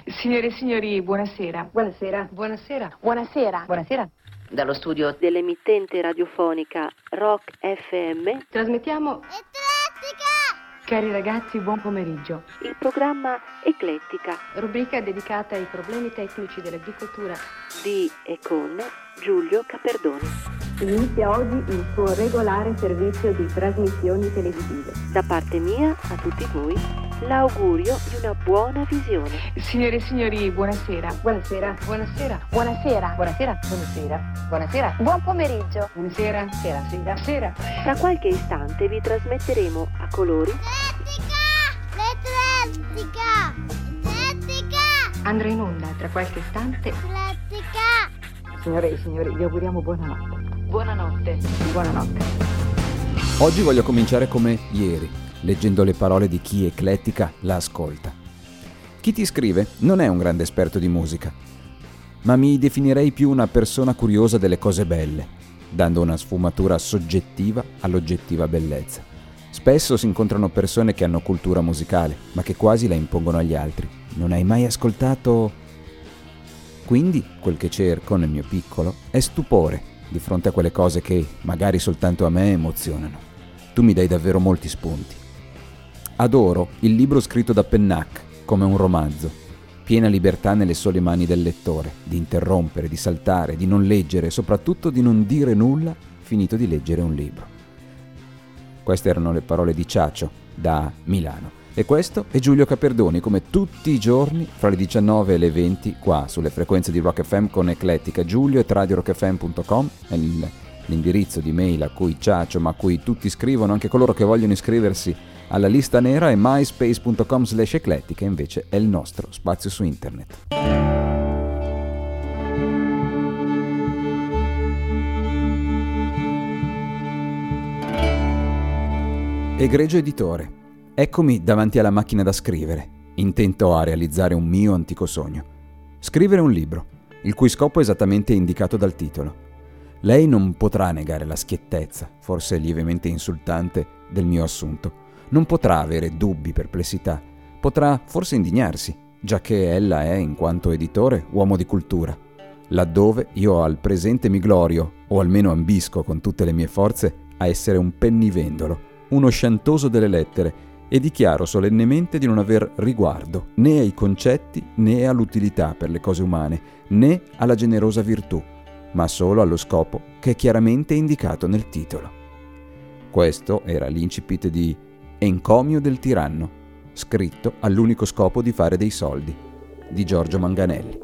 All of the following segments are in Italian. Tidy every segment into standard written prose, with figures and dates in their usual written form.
Signore e signori, buonasera. Buonasera. Buonasera. Buonasera. Buonasera. Dallo studio dell'emittente radiofonica Rock FM Trasmettiamo... Eclettica! Cari ragazzi, buon pomeriggio. il programma Eclettica Rubrica dedicata ai problemi tecnici dell'agricoltura. di e con Giulio Caperdoni. Inizia oggi il suo regolare servizio di trasmissioni televisive. Da parte mia a tutti voi l'augurio di una buona visione. Signore e signori, buonasera. Buonasera. Buonasera. Buonasera. Buonasera. Buonasera. Buonasera. Buon pomeriggio! Buonasera. Sera. Sera. Sera. Tra qualche istante vi trasmetteremo a colori L'Eclettica! L'Eclettica! Andrà in onda tra qualche istante. L'Eclettica! Signore e signori, vi auguriamo buonanotte. Buonanotte. Buonanotte. Oggi voglio cominciare come ieri, leggendo le parole di chi Eclettica la ascolta. Chi ti scrive non è un grande esperto di musica, ma mi definirei più una persona curiosa delle cose belle, dando una sfumatura soggettiva all'oggettiva bellezza. Spesso si incontrano persone che hanno cultura musicale, ma che quasi la impongono agli altri. Non hai mai ascoltato? Quindi, quel che cerco nel mio piccolo è stupore di fronte a quelle cose che, magari soltanto a me, emozionano. Tu mi dai davvero molti spunti. Adoro il libro scritto da Pennac, come un romanzo, piena libertà nelle sole mani del lettore, di interrompere, di saltare, di non leggere e soprattutto di non dire nulla finito di leggere un libro. Queste erano le parole di Ciacio, da Milano. E questo è Giulio Caperdoni, come tutti i giorni, fra le 19 e le 20, qua sulle frequenze di Rock FM con Eclettica. Giulio@radiorockfm.com è l'indirizzo di mail a cui Ciacio, ma a cui tutti scrivono, anche coloro che vogliono iscriversi alla lista nera, e myspace.com/eclettica invece è il nostro spazio su internet. Egregio editore, eccomi davanti alla macchina da scrivere, intento a realizzare un mio antico sogno. Scrivere un libro, il cui scopo è esattamente indicato dal titolo. Lei non potrà negare la schiettezza, forse lievemente insultante, del mio assunto. Non potrà avere dubbi, perplessità. Potrà forse indignarsi, giacché ella è, in quanto editore, uomo di cultura. Laddove io al presente mi glorio, o almeno ambisco con tutte le mie forze, a essere un pennivendolo, uno sciantoso delle lettere, e dichiaro solennemente di non aver riguardo né ai concetti né all'utilità per le cose umane, né alla generosa virtù, ma solo allo scopo che è chiaramente indicato nel titolo. Questo era l'incipit di Encomio del tiranno, scritto all'unico scopo di fare dei soldi, di Giorgio Manganelli.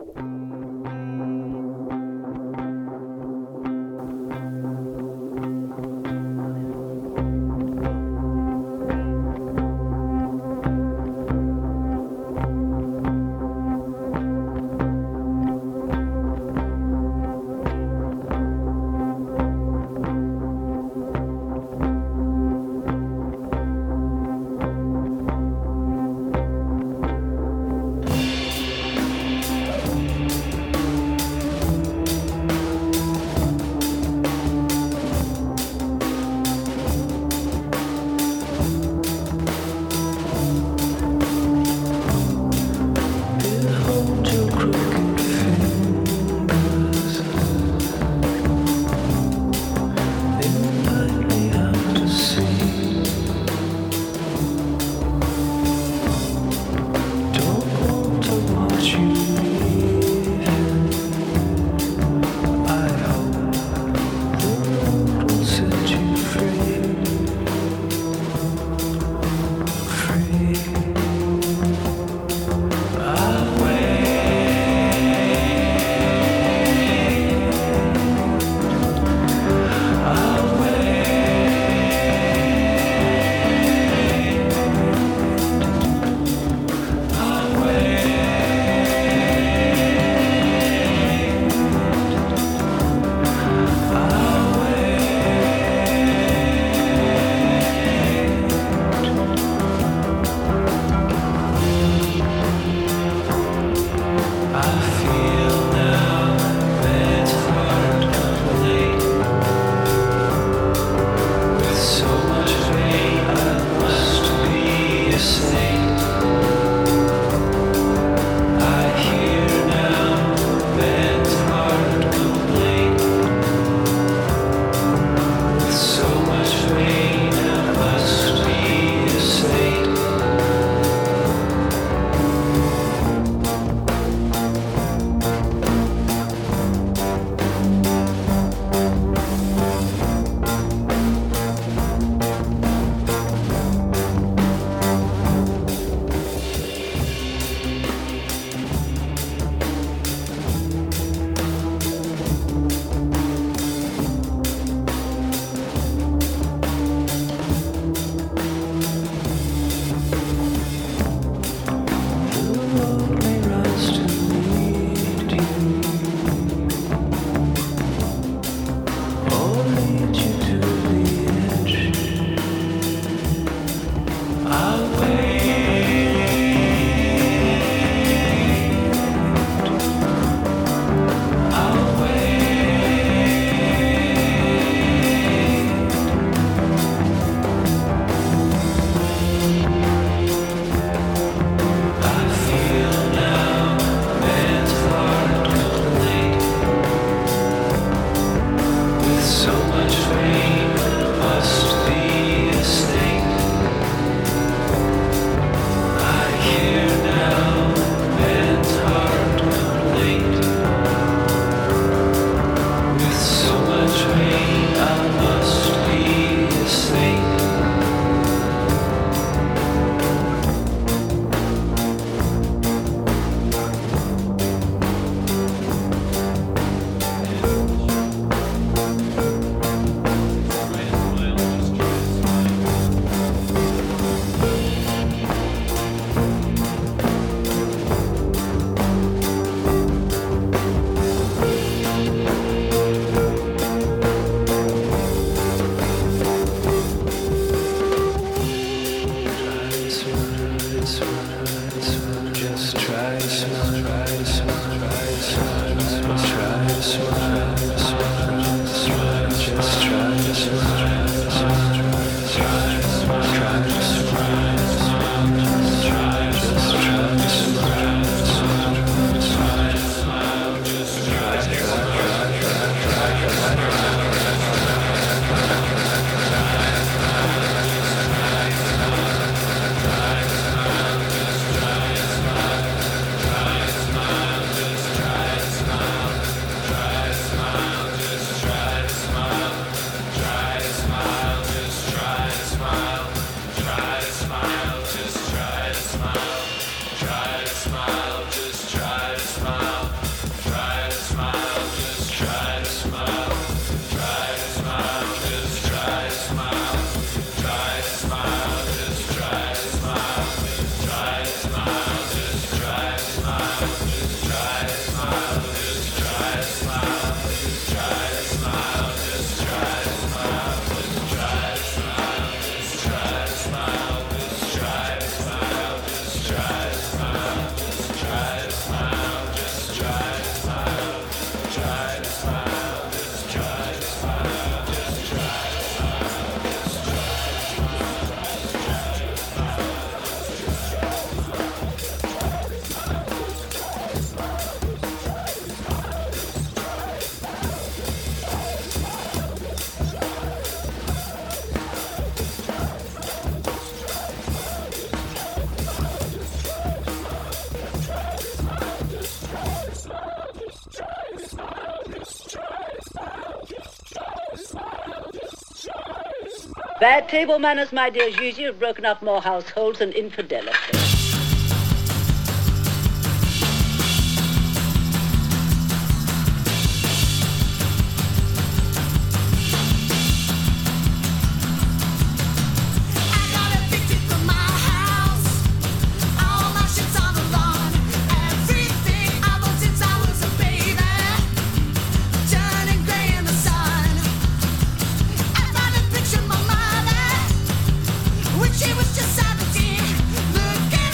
Bad table manners, my dear Gigi, have broken up more households than infidelity. She was just 17, looking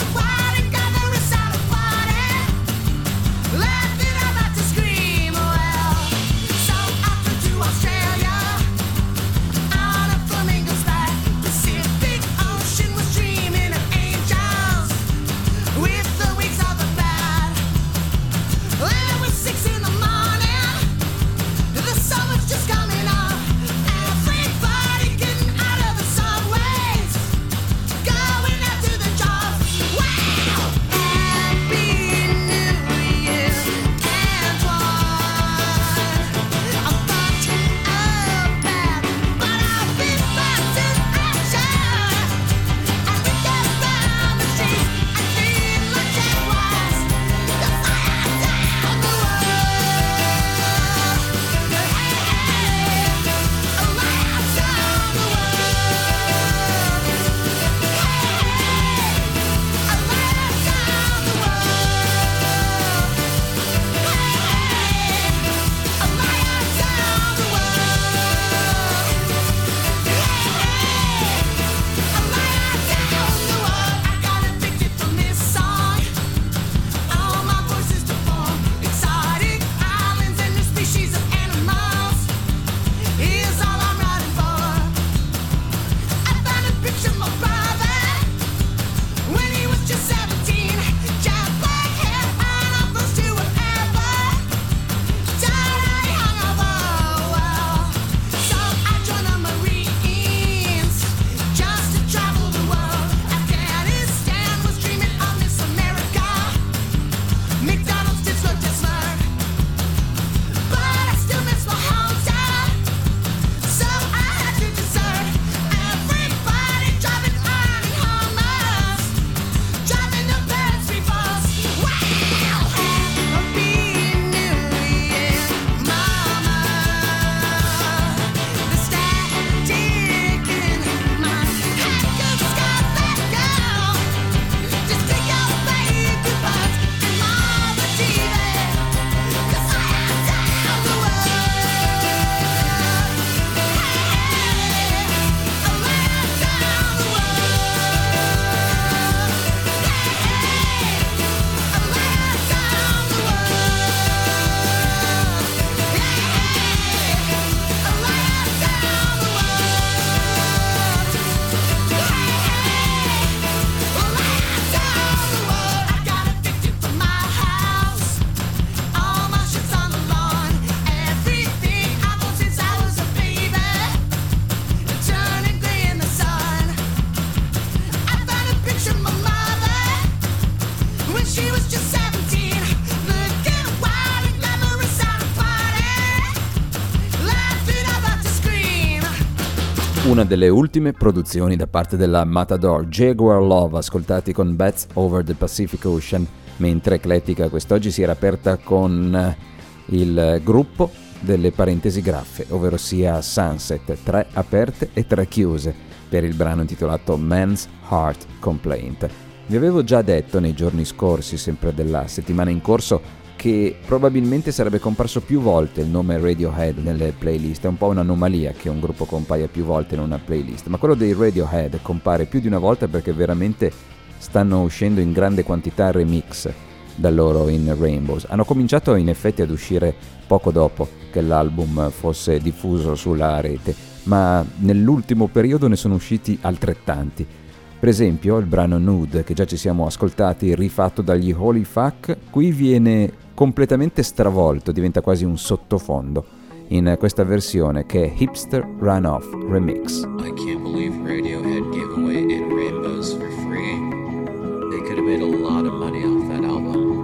Una delle ultime produzioni da parte della Matador, Jaguar Love, ascoltati con Bats Over the Pacific Ocean, mentre Eclettica quest'oggi si era aperta con il gruppo delle parentesi graffe, ovvero sia Sunset, 3 aperte e 3 chiuse, per il brano intitolato Man's Heart Complaint. Vi avevo già detto nei giorni scorsi, sempre della settimana in corso, che probabilmente sarebbe comparso più volte il nome Radiohead nelle playlist. È un po' un'anomalia che un gruppo compaia più volte in una playlist, ma quello dei Radiohead compare più di una volta perché veramente stanno uscendo in grande quantità remix da loro in Rainbows. Hanno cominciato in effetti ad uscire poco dopo che l'album fosse diffuso sulla rete, ma nell'ultimo periodo ne sono usciti altrettanti. Per esempio il brano Nude, che già ci siamo ascoltati, rifatto dagli Holy Fuck, qui viene completamente stravolto, diventa quasi un sottofondo in questa versione che è Hipster Runoff Remix. I can't believe Radiohead gave away In Rainbows for free. They could have made a lot of money off that album.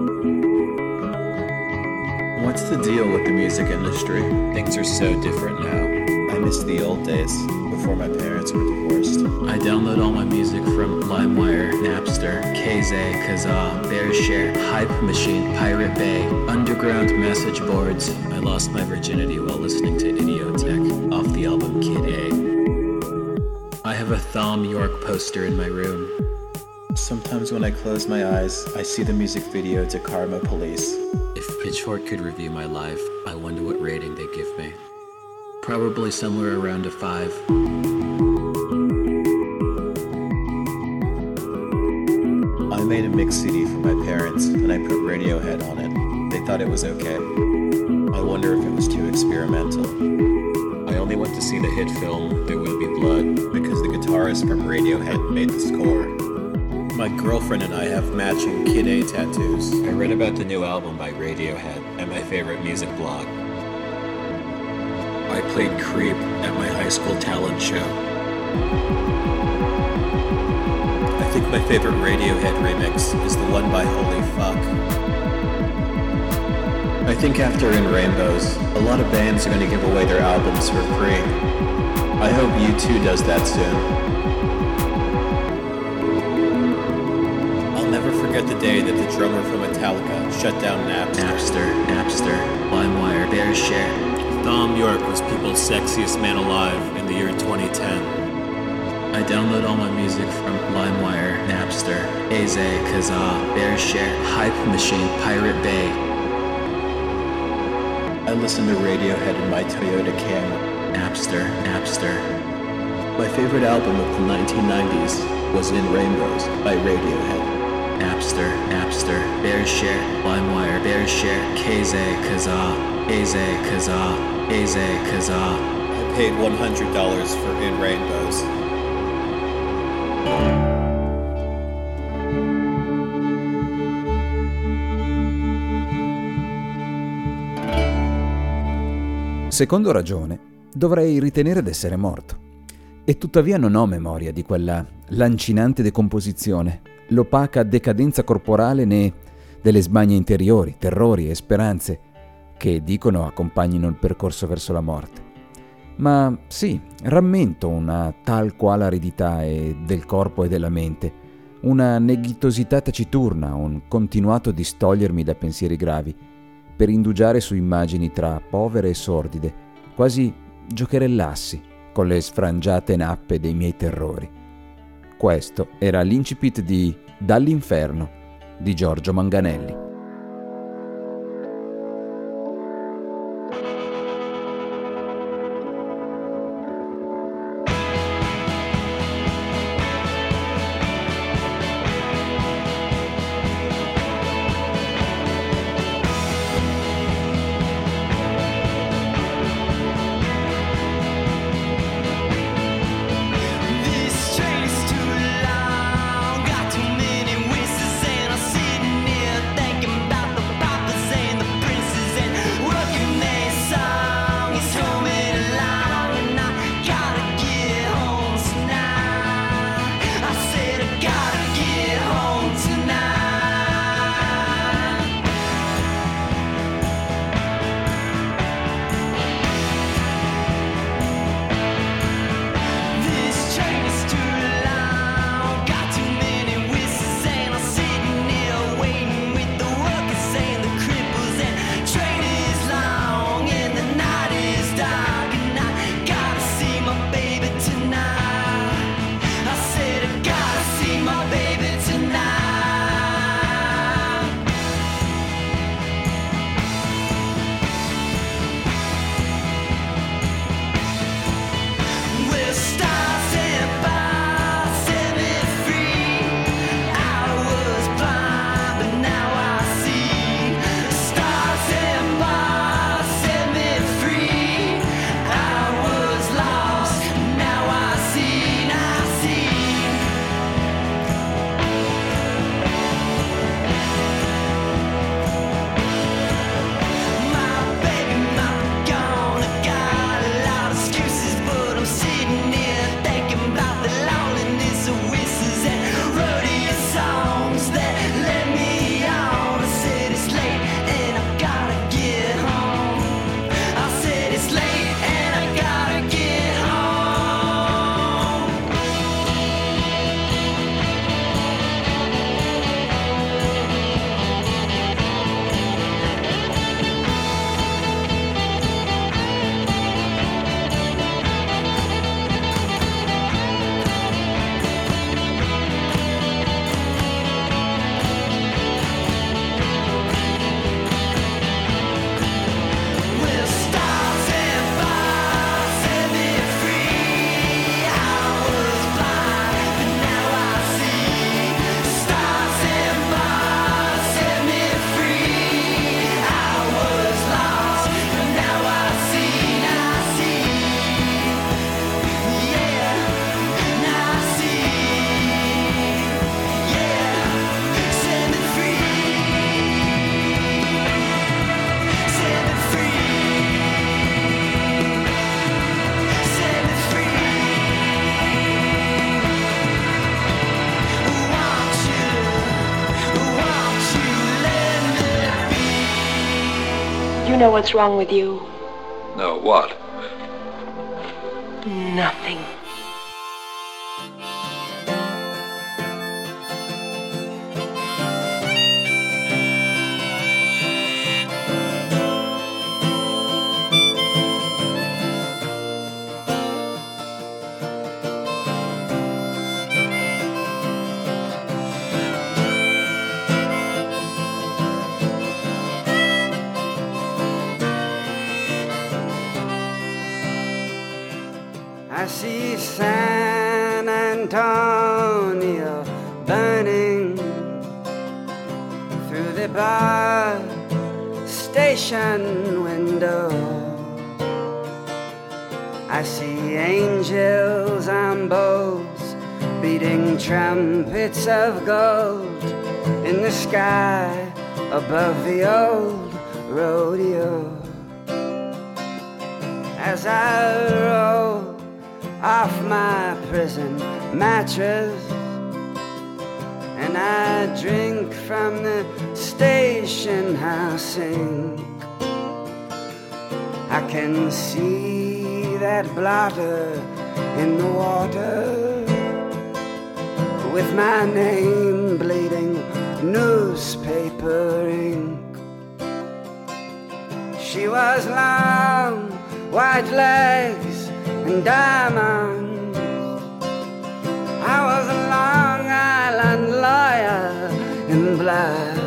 What's the deal with the music industry? Things are so different now. I miss the old days, before my parents were divorced. I download all my music from LimeWire, Napster, KZay, Kazaa, BearShare, Hype Machine, Pirate Bay, underground message boards. I lost my virginity while listening to Idiotech off the album Kid A. I have a Thom Yorke poster in my room. Sometimes when I close my eyes, I see the music video to Karma Police. If Pitchfork could review my life, I wonder what rating they'd give me. Probably somewhere around a 5. I made a mix CD for my parents and I put Radiohead on it. They thought it was okay. I wonder if it was too experimental. I only went to see the hit film There Will Be Blood because the guitarist from Radiohead made the score. My girlfriend and I have matching Kid A tattoos. I read about the new album by Radiohead at my favorite music blog. I played Creep at my high school talent show. I think my favorite Radiohead remix is the one by Holy Fuck. I think after In Rainbows, a lot of bands are going to give away their albums for free. I hope U2 does that soon. I'll never forget the day that the drummer from Metallica shut down Napster. Napster, LimeWire, BearShare. Thom Yorke was people's sexiest man alive in the year 2010. I download all my music from LimeWire, Napster, KZay, Kazaa, BearShare, Hype Machine, Pirate Bay. I listen to Radiohead in my Toyota Camry. Napster. My favorite album of the 1990s was In Rainbows by Radiohead. Napster, BearShare, LimeWire, BearShare, KZay, Kazaa. I paid $100 for In Rainbows. Secondo ragione, dovrei ritenere d'essere morto. E tuttavia non ho memoria di quella lancinante decomposizione, l'opaca decadenza corporale né delle smanie interiori, terrori e speranze che dicono accompagnino il percorso verso la morte. Ma sì, rammento una tal qual aridità del corpo e della mente, una neghitosità taciturna, un continuato distogliermi da pensieri gravi, per indugiare su immagini tra povere e sordide, quasi giocherellassi con le sfrangiate nappe dei miei terrori. Questo era l'incipit di Dall'inferno di Giorgio Manganelli. Got too many wishes and I'm sitting here thinking You know what's wrong with you? No, what? Nothing. I see San Antonio burning through the bar station window. I see angels on bows beating trumpets of gold in the sky above the old rodeo. As I roll off my prison mattress and I drink from the station house sink, I can see that blotter in the water with my name bleeding newspaper ink. She was long, white legs and diamonds. I was a Long Island lawyer in black.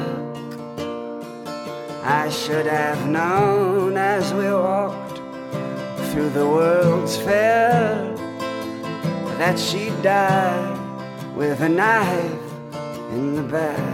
I should have known as we walked through the World's Fair that she'd die with a knife in the back.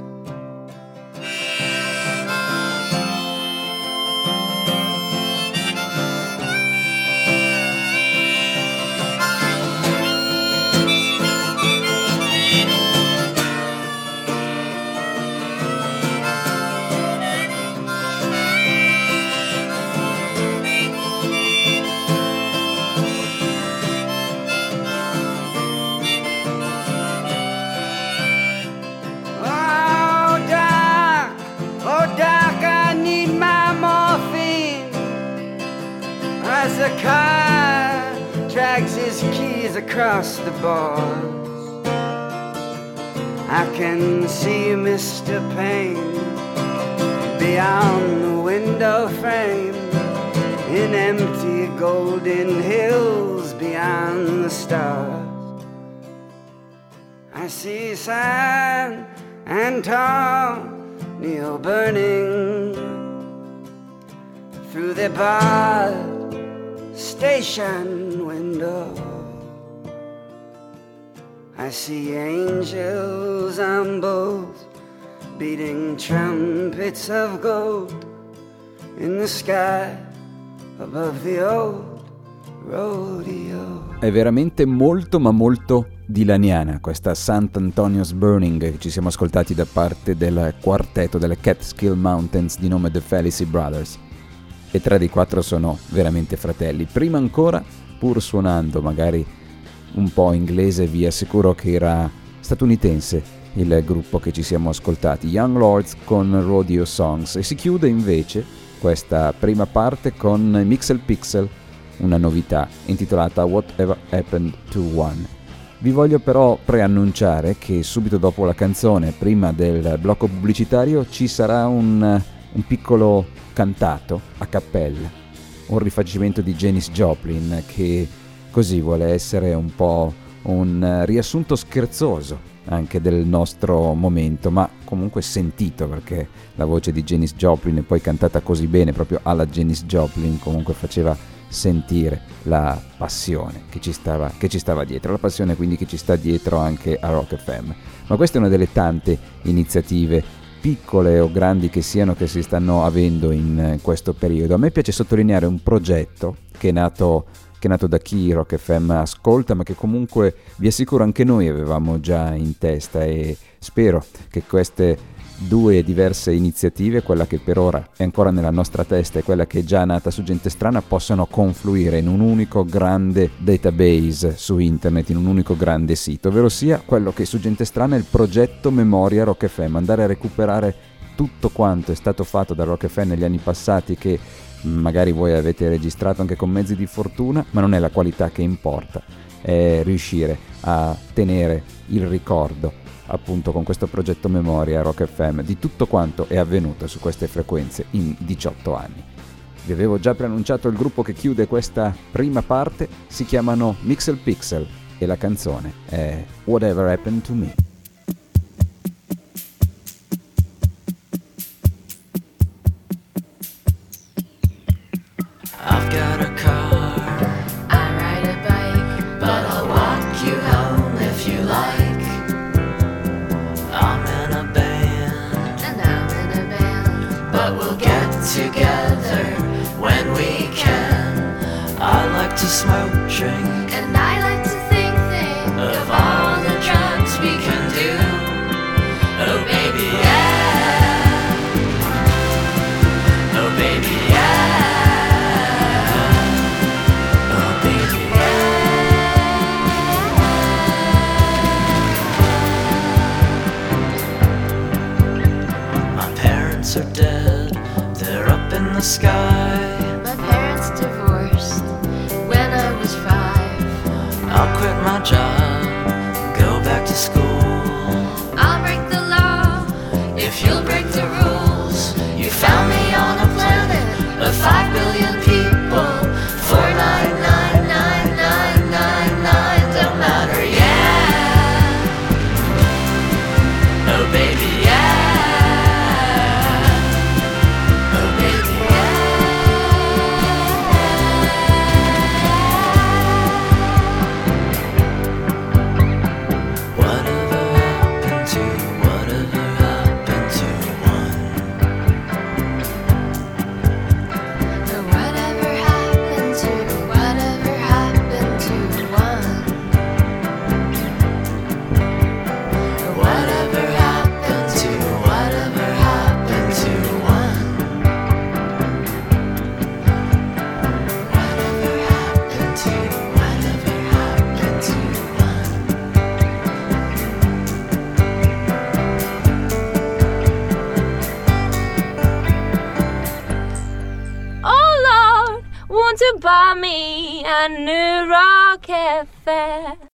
As the car drags his keys across the boards, I can see Mr. Payne beyond the window frame in empty golden hills beyond the stars. I see San Antonio burning through the barred station window. I see angels on both beating trumpets of gold in the sky above the old rodeo. È veramente molto ma molto dilaniana questa St. Antonio's Burning che ci siamo ascoltati da parte del quartetto delle Catskill Mountains di nome The Felici Brothers. E 3 dei 4 sono veramente fratelli. Prima ancora, pur suonando magari un po' inglese, vi assicuro che era statunitense il gruppo che ci siamo ascoltati, Young Lords con Rodeo Songs, e si chiude invece questa prima parte con Mixel Pixel, una novità intitolata Whatever Happened to One. Vi voglio però preannunciare che subito dopo la canzone, prima del blocco pubblicitario, ci sarà un piccolo cantato a cappella, un rifacimento di Janis Joplin che così vuole essere un po' un riassunto scherzoso anche del nostro momento, ma comunque sentito, perché la voce di Janis Joplin e poi cantata così bene proprio alla Janis Joplin comunque faceva sentire la passione che ci stava dietro, la passione quindi che ci sta dietro anche a Rock FM. Ma questa è una delle tante iniziative piccole o grandi che siano che si stanno avendo in questo periodo. A me piace sottolineare un progetto che è nato da chi Rock FM ascolta, ma che comunque vi assicuro anche noi avevamo già in testa, e spero che queste 2 diverse iniziative, quella che per ora è ancora nella nostra testa e quella che è già nata su Gente Strana, possano confluire in un unico grande database su internet, in un unico grande sito, ovvero sia quello che su Gente Strana è il progetto Memoria Rock FM, andare a recuperare tutto quanto è stato fatto da Rock FM negli anni passati, che magari voi avete registrato anche con mezzi di fortuna, ma non è la qualità che importa, è riuscire a tenere il ricordo, appunto con questo progetto Memoria Rock FM, di tutto quanto è avvenuto su queste frequenze in 18 anni. Vi avevo già preannunciato il gruppo che chiude questa prima parte, si chiamano Mixel Pixel e la canzone è Whatever Happened to Me. I've got a car, I ride a bike, but I'll walk you home if you like. I'm in a band, and I'm in a band, but we'll get together when we can. I like to smoke, drink, and I like to think of all the drugs we can do. Oh baby, yeah. Oh baby, yeah. Are dead, they're up in the sky. My parents divorced when I was 5. I'll quit my job, go back to school. I'll break the law if you'll break the rules. You found me on a planet of 5 billion people. 4999999 don't matter, yeah. Oh baby, yeah. To buy me a new Rock FM.